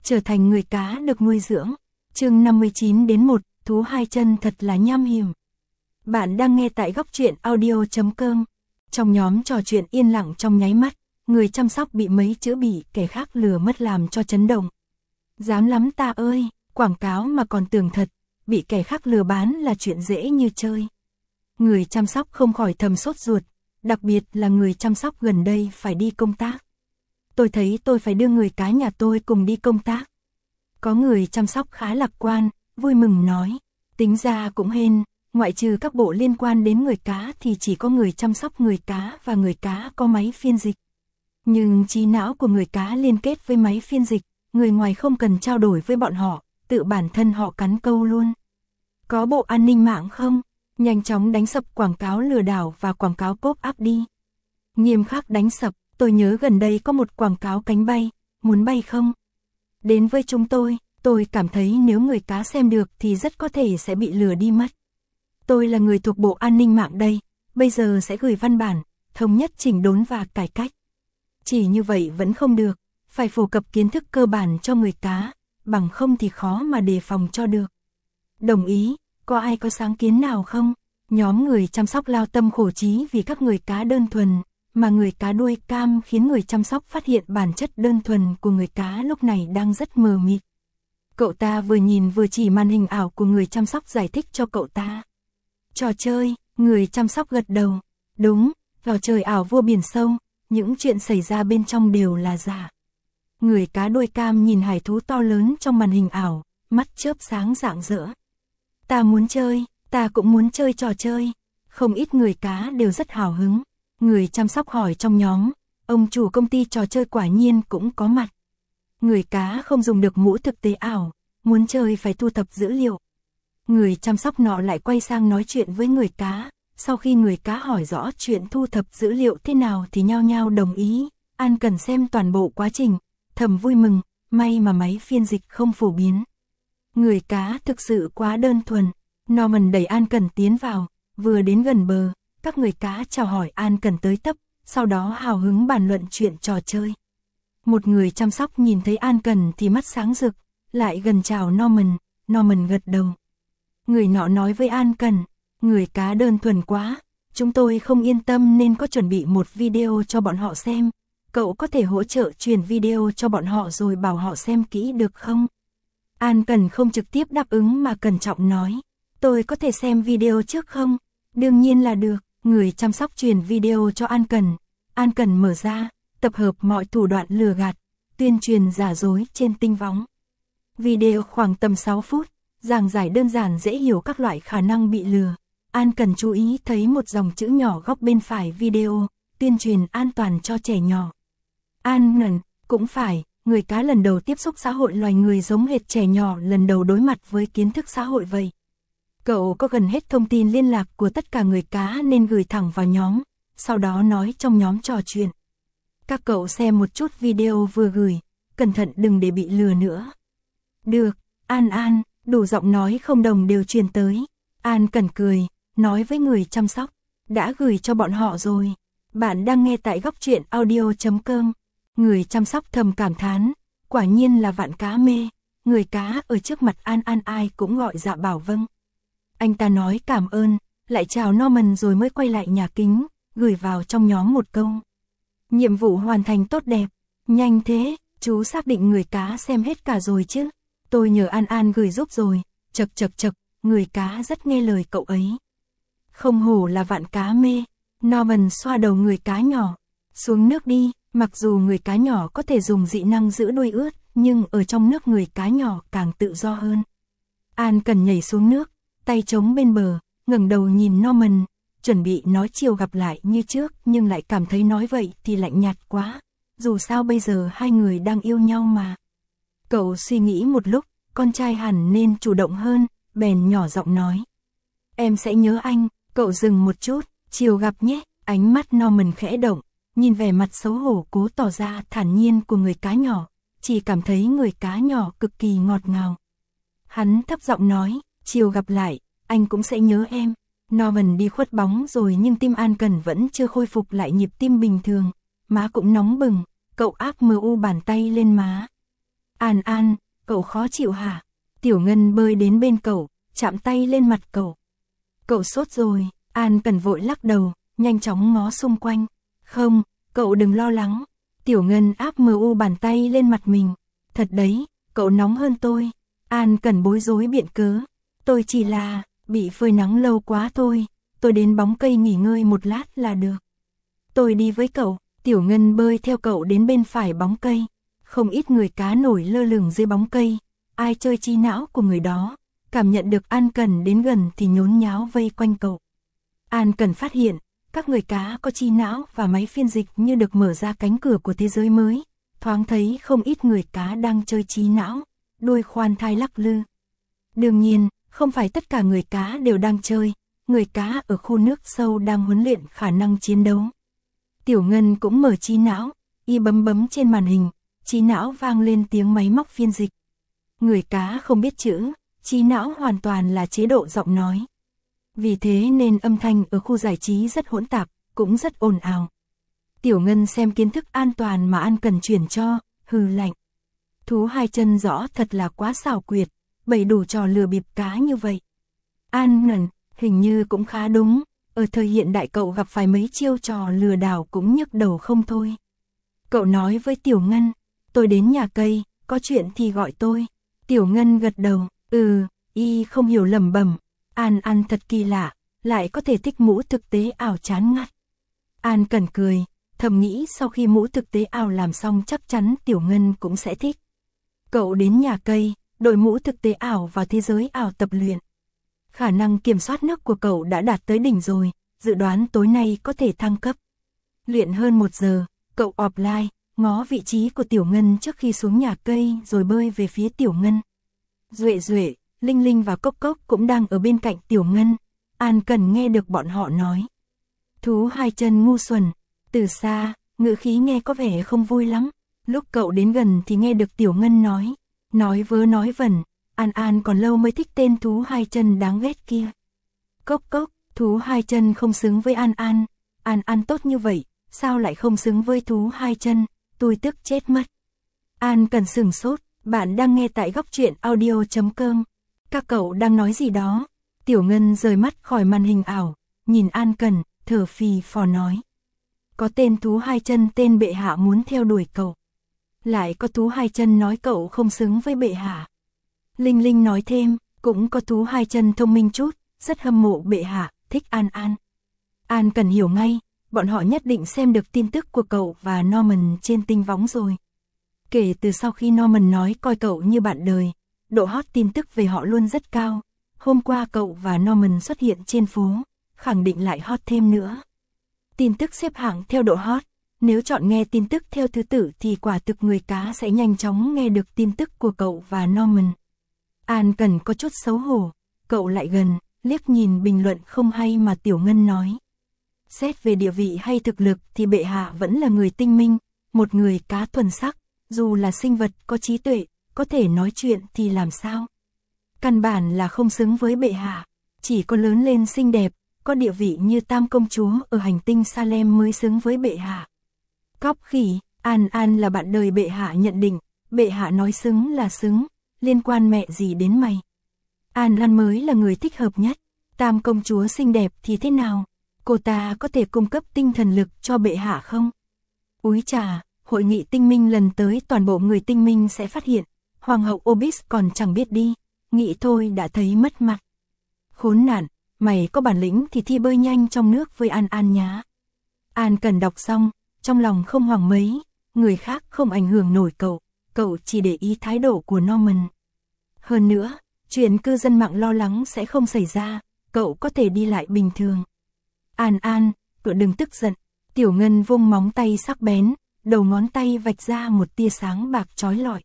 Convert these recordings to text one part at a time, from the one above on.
trở thành người cá được nuôi dưỡng. Chương 59-1, thú hai chân thật là nham hiểm. Bạn đang nghe tại góc truyện audio.com. Trong nhóm trò chuyện yên lặng trong nháy mắt, người chăm sóc bị mấy chữ bị kẻ khác lừa mất làm cho chấn động. Dám lắm ta ơi, quảng cáo mà còn tưởng thật, bị kẻ khác lừa bán là chuyện dễ như chơi. Người chăm sóc không khỏi thầm sốt ruột, đặc biệt là người chăm sóc gần đây phải đi công tác. Tôi thấy tôi phải đưa người cá nhà tôi cùng đi công tác. Có người chăm sóc khá lạc quan, vui mừng nói, tính ra cũng hên, ngoại trừ các bộ liên quan đến người cá thì chỉ có người chăm sóc người cá và người cá có máy phiên dịch. Nhưng trí não của người cá liên kết với máy phiên dịch, người ngoài không cần trao đổi với bọn họ, tự bản thân họ cắn câu luôn. Có bộ an ninh mạng không? Nhanh chóng đánh sập quảng cáo lừa đảo và quảng cáo pop-up đi. Nghiêm khắc đánh sập, tôi nhớ gần đây có một quảng cáo cánh bay, muốn bay không? Đến với chúng tôi cảm thấy nếu người cá xem được thì rất có thể sẽ bị lừa đi mất. Tôi là người thuộc bộ an ninh mạng đây, bây giờ sẽ gửi văn bản, thống nhất chỉnh đốn và cải cách. Chỉ như vậy vẫn không được, phải phổ cập kiến thức cơ bản cho người cá, bằng không thì khó mà đề phòng cho được. Đồng ý, có ai có sáng kiến nào không? Nhóm người chăm sóc lao tâm khổ trí vì các người cá đơn thuần, mà người cá đuôi cam khiến người chăm sóc phát hiện bản chất đơn thuần của người cá lúc này đang rất mờ mịt. Cậu ta vừa nhìn vừa chỉ màn hình ảo của người chăm sóc giải thích cho cậu ta. Trò chơi, người chăm sóc gật đầu. Đúng, trò chơi ảo vua biển sâu, những chuyện xảy ra bên trong đều là giả. Người cá đuôi cam nhìn hải thú to lớn trong màn hình ảo, mắt chớp sáng rạng rỡ. Ta muốn chơi, ta cũng muốn chơi trò chơi. Không ít người cá đều rất hào hứng. Người chăm sóc hỏi trong nhóm, ông chủ công ty trò chơi quả nhiên cũng có mặt. Người cá không dùng được mũ thực tế ảo, muốn chơi phải thu thập dữ liệu. Người chăm sóc nọ lại quay sang nói chuyện với người cá, sau khi người cá hỏi rõ chuyện thu thập dữ liệu thế nào thì nhao nhao đồng ý, An cần xem toàn bộ quá trình, thầm vui mừng, may mà máy phiên dịch không phổ biến. Người cá thực sự quá đơn thuần, Norman đẩy An cần tiến vào, vừa đến gần bờ, các người cá chào hỏi An cần tới tấp, sau đó hào hứng bàn luận chuyện trò chơi. Một người chăm sóc nhìn thấy An cần thì mắt sáng rực, lại gần chào Norman gật đầu. Người nọ nói với An cần, người cá đơn thuần quá, chúng tôi không yên tâm nên có chuẩn bị một video cho bọn họ xem, cậu có thể hỗ trợ truyền video cho bọn họ rồi bảo họ xem kỹ được không? An cần không trực tiếp đáp ứng mà cẩn trọng nói, tôi có thể xem video trước không? Đương nhiên là được, người chăm sóc truyền video cho An cần mở ra, tập hợp mọi thủ đoạn lừa gạt, tuyên truyền giả dối trên tinh võng. Video khoảng tầm 6 phút, giảng giải đơn giản dễ hiểu các loại khả năng bị lừa. An cần chú ý thấy một dòng chữ nhỏ góc bên phải video, tuyên truyền an toàn cho trẻ nhỏ. An ngẩn, cũng phải, người cá lần đầu tiếp xúc xã hội loài người giống hệt trẻ nhỏ lần đầu đối mặt với kiến thức xã hội vậy. Cậu có gần hết thông tin liên lạc của tất cả người cá nên gửi thẳng vào nhóm, sau đó nói trong nhóm trò chuyện. Các cậu xem một chút video vừa gửi, cẩn thận đừng để bị lừa nữa. Được, An, đủ giọng nói không đồng đều truyền tới. An cần cười, nói với người chăm sóc, đã gửi cho bọn họ rồi. Bạn đang nghe tại góc truyện audio.com. Người chăm sóc thầm cảm thán, quả nhiên là vạn cá mê, người cá ở trước mặt An ai cũng gọi dạ bảo vâng. Anh ta nói cảm ơn, lại chào Norman rồi mới quay lại nhà kính, gửi vào trong nhóm một câu. Nhiệm vụ hoàn thành tốt đẹp, nhanh thế, chú xác định người cá xem hết cả rồi chứ. Tôi nhờ An gửi giúp rồi, chật, người cá rất nghe lời cậu ấy. Không hổ là vạn cá mê, Norman xoa đầu người cá nhỏ, xuống nước đi, mặc dù người cá nhỏ có thể dùng dị năng giữ đuôi ướt, nhưng ở trong nước người cá nhỏ càng tự do hơn. An cần nhảy xuống nước, tay chống bên bờ, ngẩng đầu nhìn Norman, chuẩn bị nói chiều gặp lại như trước nhưng lại cảm thấy nói vậy thì lạnh nhạt quá, dù sao bây giờ hai người đang yêu nhau mà. Cậu suy nghĩ một lúc, con trai hẳn nên chủ động hơn, bèn nhỏ giọng nói. Em sẽ nhớ anh, cậu dừng một chút, chiều gặp nhé, ánh mắt Norman khẽ động, nhìn vẻ mặt xấu hổ cố tỏ ra thản nhiên của người cá nhỏ, chỉ cảm thấy người cá nhỏ cực kỳ ngọt ngào. Hắn thấp giọng nói, chiều gặp lại, anh cũng sẽ nhớ em. Norman đi khuất bóng rồi nhưng tim An cần vẫn chưa khôi phục lại nhịp tim bình thường, má cũng nóng bừng, cậu áp mờ u bàn tay lên má. An An, cậu khó chịu hả? Tiểu Ngân bơi đến bên cậu, chạm tay lên mặt cậu. Cậu sốt rồi, An Cần vội lắc đầu, nhanh chóng ngó xung quanh. Không, cậu đừng lo lắng. Tiểu Ngân áp bàn tay lên mặt mình. Thật đấy, cậu nóng hơn tôi. An Cần bối rối biện cớ. Tôi chỉ là bị phơi nắng lâu quá thôi, tôi đến bóng cây nghỉ ngơi một lát là được. Tôi đi với cậu. Tiểu Ngân bơi theo cậu đến bên phải bóng cây. Không ít người cá nổi lơ lửng dưới bóng cây. Ai chơi trí não của người đó. Cảm nhận được An Cần đến gần thì nhốn nháo vây quanh cậu. An Cần phát hiện, các người cá có trí não và máy phiên dịch như được mở ra cánh cửa của thế giới mới. Thoáng thấy không ít người cá đang chơi trí não, đuôi khoan thai lắc lư. Đương nhiên, không phải tất cả người cá đều đang chơi. Người cá ở khu nước sâu đang huấn luyện khả năng chiến đấu. Tiểu Ngân cũng mở trí não, y bấm trên màn hình, trí não vang lên tiếng máy móc phiên dịch. Người cá không biết chữ, trí não hoàn toàn là chế độ giọng nói. Vì thế nên âm thanh ở khu giải trí rất hỗn tạp, cũng rất ồn ào. Tiểu Ngân xem kiến thức an toàn mà An Cần chuyển cho, hừ lạnh. Thú hai chân rõ thật là quá xảo quyệt, bày đủ trò lừa bịp cá như vậy. An Ngân, hình như cũng khá đúng, ở thời hiện đại cậu gặp phải mấy chiêu trò lừa đảo cũng nhức đầu không thôi. Cậu nói với Tiểu Ngân, tôi đến nhà cây, có chuyện thì gọi tôi. Tiểu Ngân gật đầu, y không hiểu lẩm bẩm. An An thật kỳ lạ, lại có thể thích mũ thực tế ảo chán ngắt. An Cần cười, thầm nghĩ sau khi mũ thực tế ảo làm xong chắc chắn Tiểu Ngân cũng sẽ thích. Cậu đến nhà cây, đội mũ thực tế ảo vào thế giới ảo tập luyện. Khả năng kiểm soát nước của cậu đã đạt tới đỉnh rồi, dự đoán tối nay có thể thăng cấp. Luyện hơn 1 giờ, cậu offline, ngó vị trí của Tiểu Ngân trước khi xuống nhà cây rồi bơi về phía Tiểu Ngân. Duệ, Linh Linh và Cốc Cốc cũng đang ở bên cạnh Tiểu Ngân. An Cần nghe được bọn họ nói. Thú hai chân ngu xuẩn. Từ xa, ngữ khí nghe có vẻ không vui lắm. Lúc cậu đến gần thì nghe được Tiểu Ngân nói. Nói vớ nói vẩn. An An còn lâu mới thích tên thú hai chân đáng ghét kia. Cốc Cốc, thú hai chân không xứng với An An. An An tốt như vậy, sao lại không xứng với thú hai chân, tôi tức chết mất. An Cần sửng sốt, bạn đang nghe tại góc truyện audio.com. Các cậu đang nói gì đó? Tiểu Ngân rời mắt khỏi màn hình ảo, nhìn An Cần, thở phì phò nói. Có tên thú hai chân tên bệ hạ muốn theo đuổi cậu. Lại có thú hai chân nói cậu không xứng với bệ hạ. Linh Linh nói thêm, cũng có thú hai chân thông minh chút, rất hâm mộ bệ hạ, thích An An. An Cần hiểu ngay, bọn họ nhất định xem được tin tức của cậu và Norman trên tinh võng rồi. Kể từ sau khi Norman nói coi cậu như bạn đời, độ hot tin tức về họ luôn rất cao. Hôm qua cậu và Norman xuất hiện trên phố, khẳng định lại hot thêm nữa. Tin tức xếp hạng theo độ hot, nếu chọn nghe tin tức theo thứ tự thì quả thực người cá sẽ nhanh chóng nghe được tin tức của cậu và Norman. An Cần có chút xấu hổ, cậu lại gần, liếc nhìn bình luận không hay mà Tiểu Ngân nói. Xét về địa vị hay thực lực thì bệ hạ vẫn là người tinh minh, một người cá thuần sắc, dù là sinh vật có trí tuệ, có thể nói chuyện thì làm sao? Căn bản là không xứng với bệ hạ, chỉ có lớn lên xinh đẹp, có địa vị như Tam công chúa ở hành tinh Salem mới xứng với bệ hạ. Cóc khỉ, An An là bạn đời bệ hạ nhận định, bệ hạ nói xứng là xứng, liên quan mẹ gì đến mày? An An mới là người thích hợp nhất, Tam công chúa xinh đẹp thì thế nào? Cô ta có thể cung cấp tinh thần lực cho bệ hạ không? Úi trà, hội nghị tinh minh lần tới toàn bộ người tinh minh sẽ phát hiện, Hoàng hậu Obis còn chẳng biết đi, nghĩ thôi đã thấy mất mặt. Khốn nạn, mày có bản lĩnh thì thi bơi nhanh trong nước với An An nhá. An Cần đọc xong, trong lòng không hoảng mấy, người khác không ảnh hưởng nổi cậu chỉ để ý thái độ của Norman. Hơn nữa, chuyện cư dân mạng lo lắng sẽ không xảy ra, cậu có thể đi lại bình thường. An An, cậu đừng tức giận. Tiểu Ngân vung móng tay sắc bén, đầu ngón tay vạch ra một tia sáng bạc chói lọi.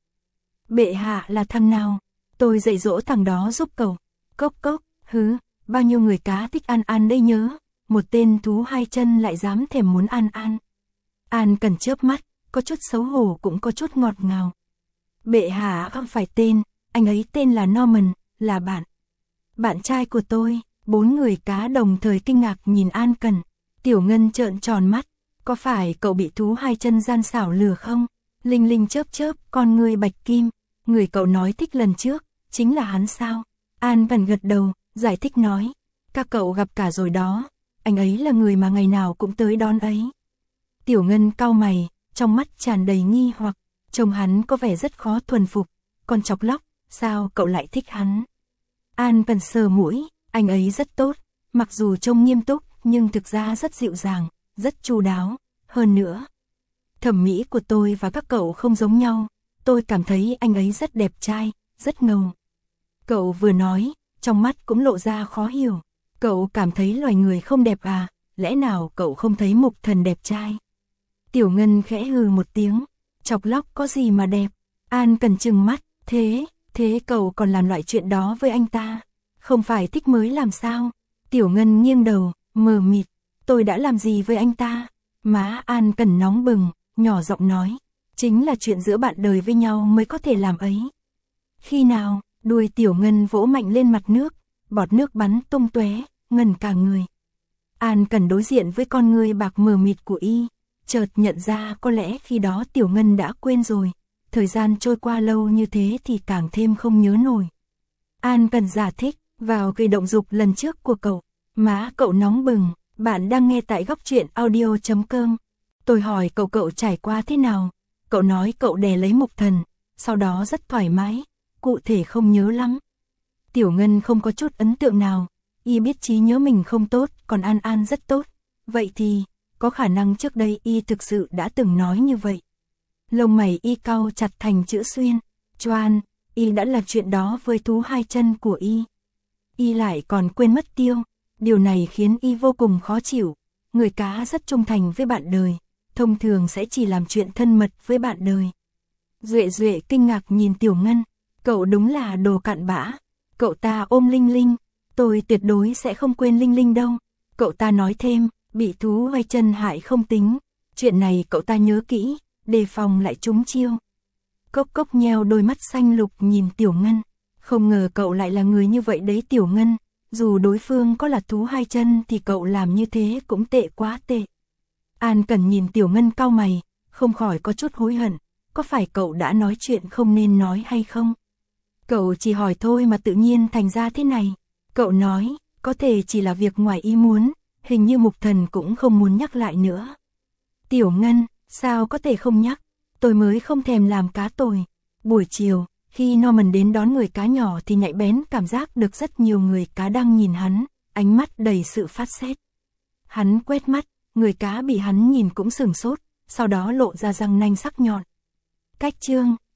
Bệ hạ là thằng nào? Tôi dạy dỗ thằng đó giúp cậu. Cốc Cốc, bao nhiêu người cá thích An An đây nhớ, một tên thú hai chân lại dám thèm muốn An An. An Cần chớp mắt, có chút xấu hổ cũng có chút ngọt ngào. Bệ hạ không phải tên, anh ấy tên là Norman, là bạn trai của tôi. 4 người cá đồng thời kinh ngạc nhìn An Cần. Tiểu Ngân trợn tròn mắt, có phải cậu bị thú hai chân gian xảo lừa không? Linh Linh chớp con ngươi bạch kim, Người cậu nói thích lần trước, chính là hắn sao? An Cần gật đầu, giải thích nói. Các cậu gặp cả rồi đó, anh ấy là người mà ngày nào cũng tới đón ấy. Tiểu Ngân cau mày, trong mắt tràn đầy nghi hoặc, trông hắn có vẻ rất khó thuần phục, còn chọc lóc, sao cậu lại thích hắn? An Cần sờ mũi, anh ấy rất tốt, mặc dù trông nghiêm túc, nhưng thực ra rất dịu dàng, rất chu đáo, hơn nữa. Thẩm mỹ của tôi và các cậu không giống nhau, tôi cảm thấy anh ấy rất đẹp trai, rất ngầu. Cậu vừa nói, trong mắt cũng lộ ra khó hiểu, cậu cảm thấy loài người không đẹp à, lẽ nào cậu không thấy Mục Thần đẹp trai? Tiểu Ngân khẽ hừ một tiếng, chọc lóc có gì mà đẹp? An Cần trừng mắt, thế cậu còn làm loại chuyện đó với anh ta, không phải thích mới làm sao? Tiểu Ngân nghiêng đầu, mờ mịt, tôi đã làm gì với anh ta? Má An Cần nóng bừng, nhỏ giọng nói, chính là chuyện giữa bạn đời với nhau mới có thể làm ấy. Khi nào? Đuôi Tiểu Ngân vỗ mạnh lên mặt nước, bọt nước bắn tung tóe, ngần cả người. An Cần đối diện với con ngươi bạc mờ mịt của y, chợt nhận ra có lẽ khi đó Tiểu Ngân đã quên rồi, thời gian trôi qua lâu như thế thì càng thêm không nhớ nổi. An Cần giải thích, vào kỳ động dục lần trước của cậu, má cậu nóng bừng, bạn đang nghe tại góc truyện audio.com. Tôi hỏi cậu trải qua thế nào, cậu nói cậu đè lấy Mục Thần, sau đó rất thoải mái, cụ thể không nhớ lắm. Tiểu Ngân không có chút ấn tượng nào, y biết trí nhớ mình không tốt, còn An An rất tốt, vậy thì, có khả năng trước đây y thực sự đã từng nói như vậy. Lông mày y cau chặt thành chữ xuyên, choan, y đã làm chuyện đó với thú hai chân của y. Y lại còn quên mất tiêu, điều này khiến y vô cùng khó chịu, người cá rất trung thành với bạn đời, thông thường sẽ chỉ làm chuyện thân mật với bạn đời. Duệ kinh ngạc nhìn Tiểu Ngân, cậu đúng là đồ cặn bã, cậu ta ôm Linh Linh, tôi tuyệt đối sẽ không quên Linh Linh đâu. Cậu ta nói thêm, bị thú hai chân hại không tính, chuyện này cậu ta nhớ kỹ, đề phòng lại trúng chiêu. Cốc nheo đôi mắt xanh lục nhìn Tiểu Ngân, không ngờ cậu lại là người như vậy đấy Tiểu Ngân, dù đối phương có là thú hai chân thì cậu làm như thế cũng tệ quá tệ. An Cần nhìn Tiểu Ngân cau mày, không khỏi có chút hối hận, có phải cậu đã nói chuyện không nên nói hay không? Cậu chỉ hỏi thôi mà tự nhiên thành ra thế này. Cậu nói, có thể chỉ là việc ngoài ý muốn, hình như Mục Thần cũng không muốn nhắc lại nữa. Tiểu Ngân, sao có thể không nhắc, tôi mới không thèm làm cá tồi. Buổi chiều, khi Norman đến đón người cá nhỏ thì nhạy bén cảm giác được rất nhiều người cá đang nhìn hắn, ánh mắt đầy sự phát sét. Hắn quét mắt, người cá bị hắn nhìn cũng sửng sốt, sau đó lộ ra răng nanh sắc nhọn. Cách chương